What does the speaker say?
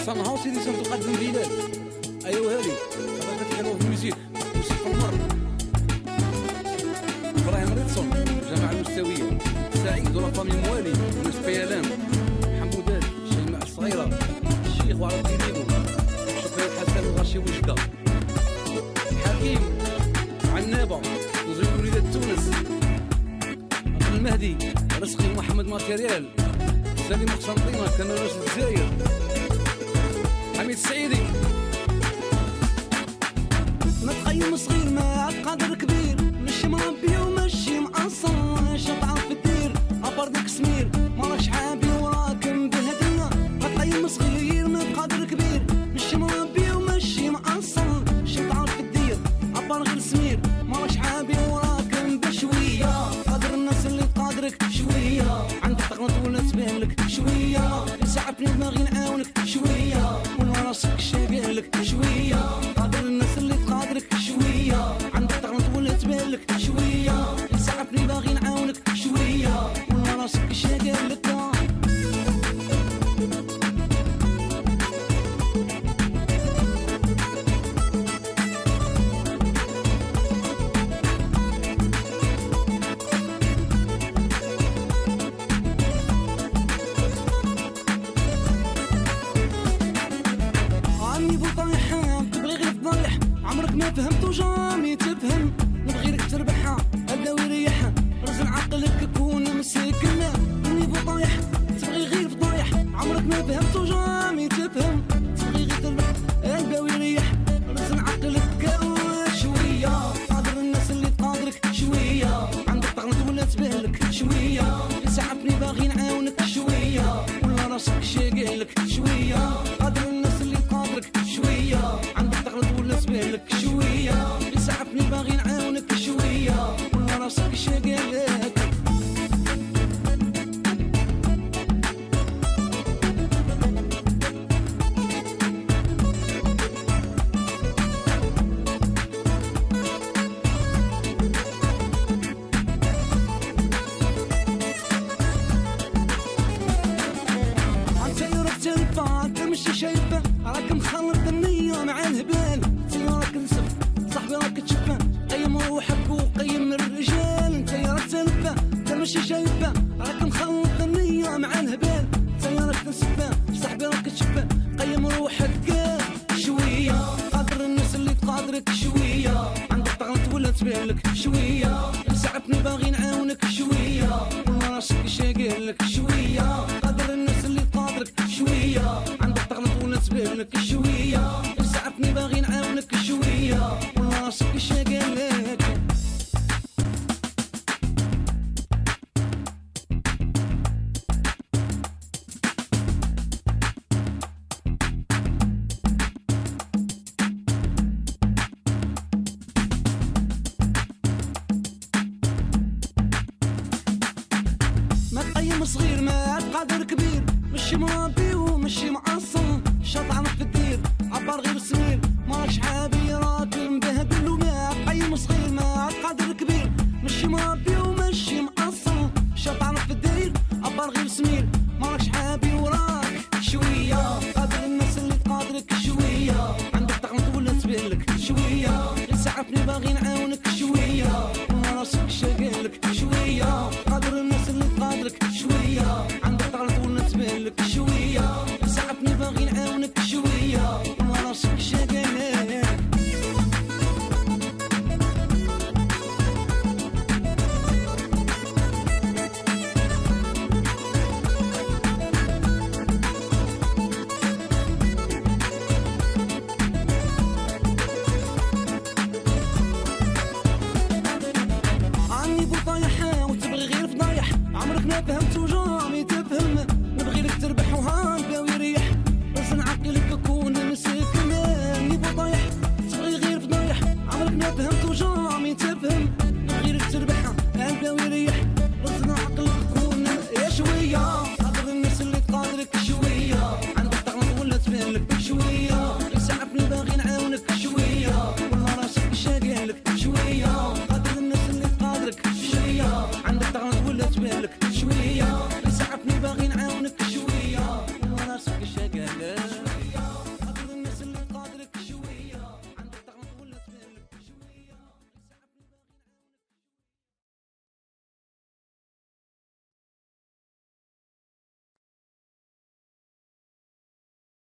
somehow سيدي تقدم بلاد. ايوا هذه خرجت حلوه في الموسيقى في المر. ابراهيم ريتسون الجماعه المستويه، سعيد ولا فامي موالي وناس بيلام، حمودات شيماء الصغيره، الشيخ وعرب دينيبو، شكري الحسن وغاشي وشكا، حكيم عنابه وزوج وليدات تونس، عبد المهدي رزقي محمد ماتيريال، سليم قسنطينه كان رئيس الجزائر، حميد السعيدي. متقيم صغير ما عاد قادر كبير، مشي مربي ومشي معصر، شطعة في الدير أبردك سمير، مراكش حابي وراكم بهدية. متقيم صغير ما قادر كبير، مشي مربي ومشي معصر، شطعة في الدير أبردك سمير، مراكش حابي وراكم بشوية. قادر الناس اللي تقادرك شوية، عندك تغلط ولا تبان لك شوية، يسعفني باغي نعاونك شوية، ولا راسك شاقالك شوية. قادر الناس اللي تقادرك شوية، عندك تغلط ولا تبان لك شوية، يسعفني باغي نعاونك شوية، ولا راسك شاقالك. عمرك ما فهمت وجامي تفهم، نبغي لك تربحها هدا ويريحها، رزن عقلك كون مسكنا، النيفو طايح تبغي غير فضايح. عمرك ما فهمت وجامي تفهم، تبغي غير تربح هدا ويريح، رزن عقلك شوية. قادر الناس اللي تقادرك شوية، عندك تغلط ولا تبالك شوية، يسعفني باغي نعاونك شوية، ولا راسك شاقالك شوية. قادر الناس اللي تقادرك شوية، عندك تغلط ولا تبالك شوية، يسعفني باغي نعاونك شوية، ولا راسك شاقالك. انت مش شايفه، راك مخلط النية مع الهبال، انت راك نسف صاحبي راك تشفى، قيم روحك وقيم الرجال. انت راك تلفه انت مش شايفه، راك مخلط النية مع الهبال، انت راك نسفه صاحبي راك تشفى، قيم روحك شوية. قادر الناس اللي تقادرك شوية، عندك تغلط ولا تبالك شوية، يسعفني باغي نعاونك شوية، ولا راسك شاقالك شوية. قادر الناس اللي تقادرك شوية، عندك تغلط ولا تبالك شوية، يسعفني باغي نعاونك شوية، ولا راسك شاقالك. متقيم صغير ما عاد قادر كبير، مشي مربي ومشي معصم، شطعة في الدير عبر غير سمير، ماكش حابي راكم بهدل. وما قيم صغير ما عاد قادر كبير، مشي مربي ومشي معصم، شطعة في الدير عبر غير سمير، ماكش حابي وراك شوية. قادر الناس اللي تقادرك شوية، عندك تغلط ولا تبالك شوية، يسعفني باغي نعاونك شوية، ولا راسك شاقالك شوية. قادر الناس اللي تقادرك شوية، عندك تغلط ولا تبالك شوية، يسعفني باغي نعاونك شوية، ولا راسك شاقالك. عني بطايحة وتبغي غير فضايح، عمرك ما فهمت وجامي تفهم، نبغي لك تربح وهاكا ويريح، رزن عقلك كون مسكن. عني بطايح تبغي غير فضايح، عمرك ما فهمت وجامي تفهم، نبغي لك تربح هاكا ويريح، رزن عقلك كون يا شوية. قادر الناس اللي تقادرك شوية، عندك تغلط ولا تبالك شوية، يسعفني باغي نعاونك شوية، ولا راسك شاقالك شوية. قادر الناس اللي تقادرك شوية، عندك تغلط ولا تبالك شوية،